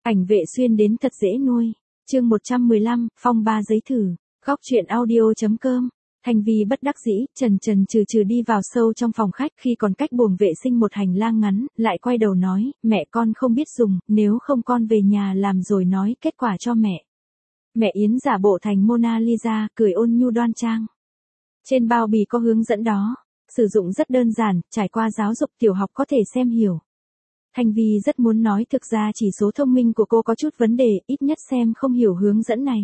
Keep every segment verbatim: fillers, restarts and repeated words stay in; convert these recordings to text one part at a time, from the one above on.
Ảnh vệ xuyên đến thật dễ nuôi. Chương một trăm mười lăm, phong ba giấy thử. Góc truyện audio.com. Thanh Vi bất đắc dĩ, trần trần trừ trừ đi vào sâu trong phòng khách, khi còn cách buồng vệ sinh một hành lang ngắn, lại quay đầu nói, mẹ con không biết dùng, nếu không con về nhà làm rồi nói kết quả cho mẹ. Mẹ Yến giả bộ thành Mona Lisa, cười ôn nhu đoan trang. Trên bao bì có hướng dẫn đó, sử dụng rất đơn giản, trải qua giáo dục tiểu học có thể xem hiểu. Thanh Vi rất muốn nói thực ra chỉ số thông minh của cô có chút vấn đề, ít nhất xem không hiểu hướng dẫn này.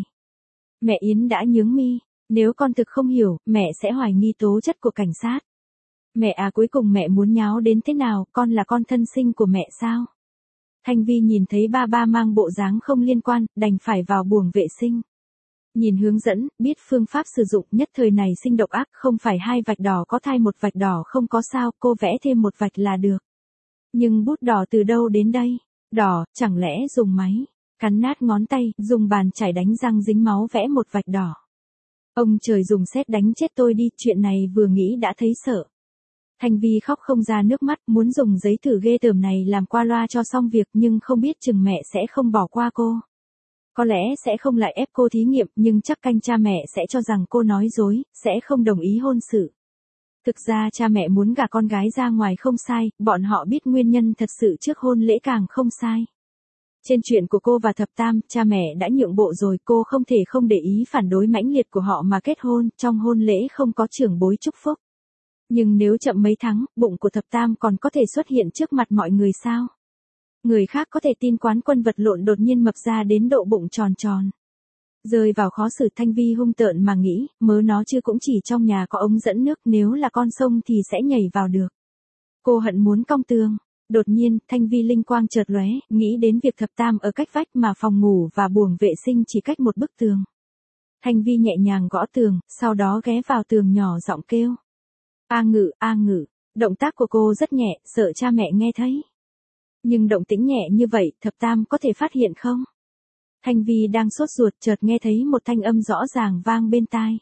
Mẹ Yến đã nhướng mi, nếu con thực không hiểu, mẹ sẽ hoài nghi tố chất của cảnh sát. Mẹ à, cuối cùng mẹ muốn nháo đến thế nào, con là con thân sinh của mẹ sao? Thanh Vi nhìn thấy ba ba mang bộ dáng không liên quan, đành phải vào buồng vệ sinh. Nhìn hướng dẫn, biết phương pháp sử dụng, nhất thời này sinh độc ác, không phải hai vạch đỏ có thay một vạch đỏ không có sao, cô vẽ thêm một vạch là được. Nhưng bút đỏ từ đâu đến đây? Đỏ, chẳng lẽ dùng máy? Cắn nát ngón tay, dùng bàn chải đánh răng dính máu vẽ một vạch đỏ. Ông trời dùng sét đánh chết tôi đi, chuyện này vừa nghĩ đã thấy sợ. Thanh Vi khóc không ra nước mắt, muốn dùng giấy thử ghê tởm này làm qua loa cho xong việc, nhưng không biết chừng mẹ sẽ không bỏ qua cô. Có lẽ sẽ không lại ép cô thí nghiệm, nhưng chắc canh cha mẹ sẽ cho rằng cô nói dối, sẽ không đồng ý hôn sự. Thực ra cha mẹ muốn gả con gái ra ngoài không sai, bọn họ biết nguyên nhân thật sự trước hôn lễ càng không sai. Trên chuyện của cô và thập tam, cha mẹ đã nhượng bộ rồi, cô không thể không để ý phản đối mãnh liệt của họ mà kết hôn, trong hôn lễ không có trưởng bối chúc phúc. Nhưng nếu chậm mấy tháng, bụng của thập tam còn có thể xuất hiện trước mặt mọi người sao? Người khác có thể tin quán quân vật lộn đột nhiên mập ra đến độ bụng tròn tròn. Rơi vào khó xử, Thanh Vi hung tợn mà nghĩ, mớ nó chứ cũng chỉ trong nhà có ống dẫn nước, nếu là con sông thì sẽ nhảy vào được. Cô hận muốn cong tường. Đột nhiên, Thanh Vi linh quang chợt lóe, nghĩ đến việc thập tam ở cách vách mà phòng ngủ và buồng vệ sinh chỉ cách một bức tường. Thanh Vi nhẹ nhàng gõ tường, sau đó ghé vào tường nhỏ giọng kêu. A Ngự, A Ngự. Động tác của cô rất nhẹ, sợ cha mẹ nghe thấy. Nhưng động tĩnh nhẹ như vậy, thập tam có thể phát hiện không? Thanh Vi đang sốt ruột, chợt nghe thấy một thanh âm rõ ràng vang bên tai.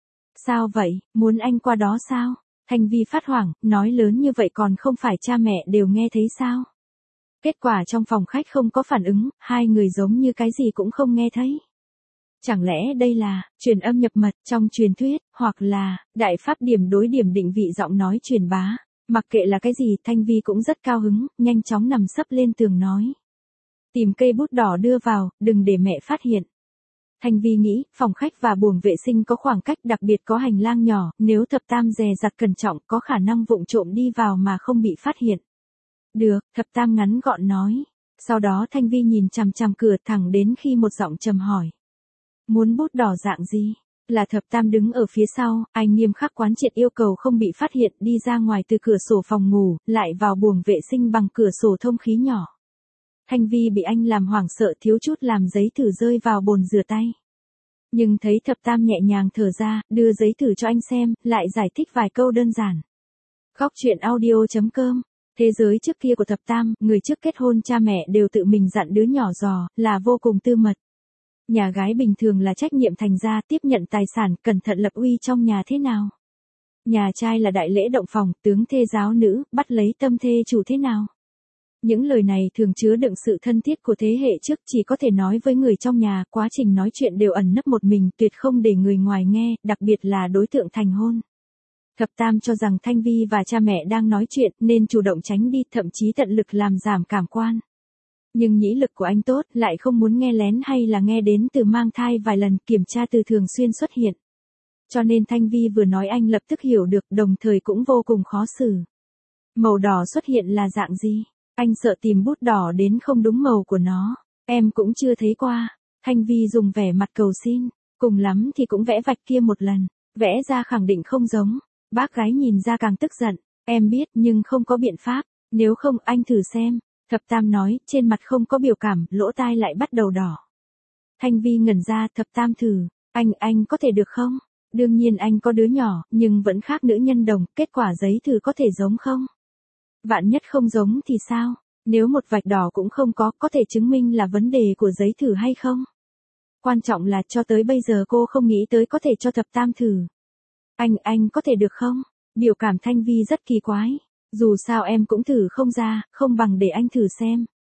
Sao vậy, muốn anh qua đó sao? Thanh Vi phát hoảng, nói lớn như vậy còn không phải cha mẹ đều nghe thấy sao? Kết quả trong phòng khách không có phản ứng, hai người giống như cái gì cũng không nghe thấy. Chẳng lẽ đây là truyền âm nhập mật trong truyền thuyết, hoặc là đại pháp điểm đối điểm định vị giọng nói truyền bá? Mặc kệ là cái gì, Thanh Vi cũng rất cao hứng, nhanh chóng nằm sấp lên tường nói. Tìm cây bút đỏ đưa vào, đừng để mẹ phát hiện. Thanh Vi nghĩ, phòng khách và buồng vệ sinh có khoảng cách, đặc biệt có hành lang nhỏ, nếu thập tam dè dặt cẩn trọng có khả năng vụng trộm đi vào mà không bị phát hiện. Được, thập tam ngắn gọn nói. Sau đó Thanh Vi nhìn chằm chằm cửa thẳng đến khi một giọng trầm hỏi. Muốn bút đỏ dạng gì? Là thập tam đứng ở phía sau, anh nghiêm khắc quán triệt yêu cầu không bị phát hiện, đi ra ngoài từ cửa sổ phòng ngủ, lại vào buồng vệ sinh bằng cửa sổ thông khí nhỏ. Thanh Vi bị anh làm hoảng sợ, thiếu chút làm giấy thử rơi vào bồn rửa tay. Nhưng thấy thập tam nhẹ nhàng thở ra, đưa giấy thử cho anh xem, lại giải thích vài câu đơn giản. Góc truyện audio.com. Thế giới trước kia của thập tam, người trước kết hôn cha mẹ đều tự mình dặn đứa nhỏ dò, là vô cùng tư mật. Nhà gái bình thường là trách nhiệm thành gia, tiếp nhận tài sản, cẩn thận lập uy trong nhà thế nào. Nhà trai là đại lễ động phòng, tướng thê giáo nữ, bắt lấy tâm thê chủ thế nào. Những lời này thường chứa đựng sự thân thiết của thế hệ trước, chỉ có thể nói với người trong nhà, quá trình nói chuyện đều ẩn nấp một mình, tuyệt không để người ngoài nghe, đặc biệt là đối tượng thành hôn. Thập tam cho rằng Thanh Vi và cha mẹ đang nói chuyện, nên chủ động tránh đi, thậm chí tận lực làm giảm cảm quan. Nhưng nhĩ lực của anh tốt, lại không muốn nghe lén hay là nghe đến từ mang thai vài lần, kiểm tra từ thường xuyên xuất hiện. Cho nên Thanh Vi vừa nói anh lập tức hiểu được, đồng thời cũng vô cùng khó xử. Màu đỏ xuất hiện là dạng gì? Anh sợ tìm bút đỏ đến không đúng màu của nó. Em cũng chưa thấy qua. Thanh Vi dùng vẻ mặt cầu xin. Cùng lắm thì cũng vẽ vạch kia một lần. Vẽ ra khẳng định không giống. Bác gái nhìn ra càng tức giận. Em biết nhưng không có biện pháp. Nếu không anh thử xem. Thập tam nói, trên mặt không có biểu cảm, lỗ tai lại bắt đầu đỏ. Thanh Vi ngẩn ra, thập tam thử. Anh, anh có thể được không? Đương nhiên anh có đứa nhỏ, nhưng vẫn khác nữ nhân đồng, kết quả giấy thử có thể giống không? Vạn nhất không giống thì sao? Nếu một vạch đỏ cũng không có, có thể chứng minh là vấn đề của giấy thử hay không? Quan trọng là cho tới bây giờ cô không nghĩ tới có thể cho thập tam thử. Anh, anh có thể được không? Biểu cảm Thanh Vi rất kỳ quái. Dù sao em cũng thử không ra, không bằng để anh thử xem.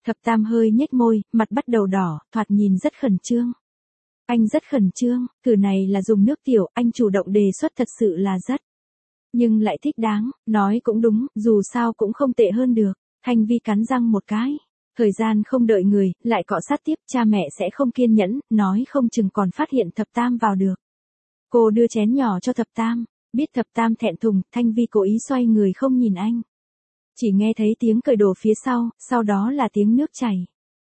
Thập Tam hơi nhếch môi, mặt bắt đầu đỏ, thoạt nhìn rất khẩn trương. Anh rất khẩn trương, thử này là dùng nước tiểu, anh chủ động đề xuất thật sự là rất. Nhưng lại thích đáng, nói cũng đúng, dù sao cũng không tệ hơn được. Thanh Vi cắn răng một cái. Thời gian không đợi người, lại cọ sát tiếp, cha mẹ sẽ không kiên nhẫn, nói không chừng còn phát hiện Thập Tam vào được. Cô đưa chén nhỏ cho Thập Tam, biết Thập Tam thẹn thùng, Thanh Vi cố ý xoay người không nhìn anh. Chỉ nghe thấy tiếng cởi đồ phía sau, sau đó là tiếng nước chảy.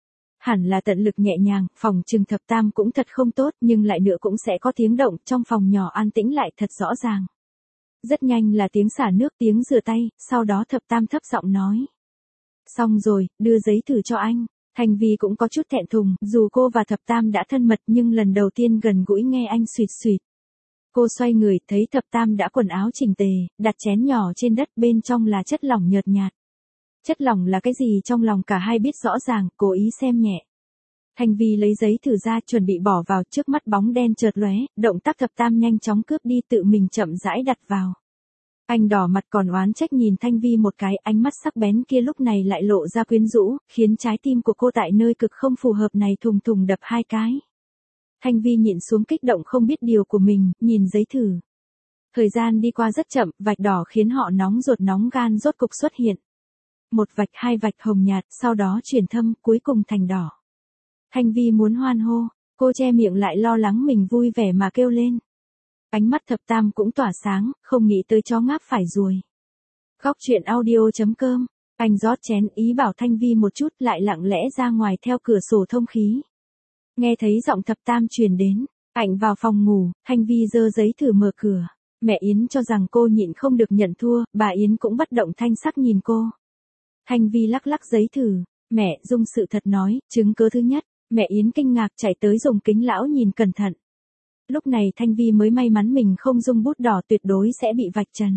Hẳn là tận lực nhẹ nhàng, phòng trừng Thập Tam cũng thật không tốt, nhưng lại nữa cũng sẽ có tiếng động, trong phòng nhỏ an tĩnh lại thật rõ ràng. Rất nhanh là tiếng xả nước, tiếng rửa tay, sau đó Thập Tam thấp giọng nói. Xong rồi, đưa giấy thử cho anh. Thanh Vi cũng có chút thẹn thùng, dù cô và Thập Tam đã thân mật nhưng lần đầu tiên gần gũi nghe anh suýt suýt. Cô xoay người, thấy Thập Tam đã quần áo chỉnh tề, đặt chén nhỏ trên đất, bên trong là chất lỏng nhợt nhạt. Chất lỏng là cái gì trong lòng cả hai biết rõ ràng, cố ý xem nhẹ. Thanh Vi lấy giấy thử ra, chuẩn bị bỏ vào, trước mắt bóng đen chợt lóe, động tác Thập Tam nhanh chóng cướp đi, tự mình chậm rãi đặt vào. Anh đỏ mặt còn oán trách nhìn Thanh Vi một cái, ánh mắt sắc bén kia lúc này lại lộ ra quyến rũ, khiến trái tim của cô tại nơi cực không phù hợp này thùng thùng đập hai cái. Thanh Vi nhịn xuống kích động không biết điều của mình, nhìn giấy thử. Thời gian đi qua rất chậm, vạch đỏ khiến họ nóng ruột nóng gan rốt cục xuất hiện. Một vạch, hai vạch hồng nhạt, sau đó chuyển thâm, cuối cùng thành đỏ. Thanh Vi muốn hoan hô, cô che miệng lại lo lắng mình vui vẻ mà kêu lên. Ánh mắt Thập Tam cũng tỏa sáng, không nghĩ tới chó ngáp phải ruồi. Góc truyện audio chấm com, anh rót chén ý bảo Thanh Vi một chút lại lặng lẽ ra ngoài theo cửa sổ thông khí. Nghe thấy giọng Thập Tam truyền đến, anh vào phòng ngủ, Thanh Vi giơ giấy thử mở cửa. Mẹ Yến cho rằng cô nhịn không được nhận thua, bà Yến cũng bất động thanh sắc nhìn cô. Thanh Vi lắc lắc giấy thử, mẹ, dung sự thật nói, chứng cứ thứ nhất, mẹ Yến kinh ngạc chạy tới dùng kính lão nhìn cẩn thận. Lúc này Thanh Vi mới may mắn mình không dung bút đỏ tuyệt đối sẽ bị vạch trần.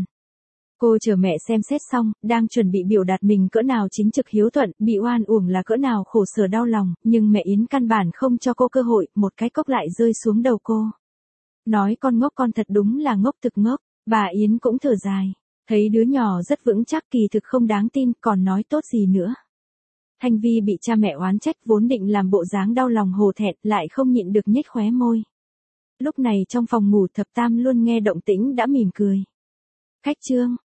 Cô chờ mẹ xem xét xong, đang chuẩn bị biểu đạt mình cỡ nào chính trực hiếu thuận, bị oan uổng là cỡ nào khổ sở đau lòng, nhưng mẹ Yến căn bản không cho cô cơ hội, một cái cốc lại rơi xuống đầu cô. Nói con ngốc con thật đúng là ngốc thực ngốc, bà Yến cũng thở dài, thấy đứa nhỏ rất vững chắc kỳ thực không đáng tin, còn nói tốt gì nữa. Thanh Vi bị cha mẹ oán trách vốn định làm bộ dáng đau lòng hổ thẹn, lại không nhịn được nhếch khóe môi. Lúc này trong phòng ngủ Thập Tam luôn nghe động tĩnh đã mỉm cười. Khách Trương,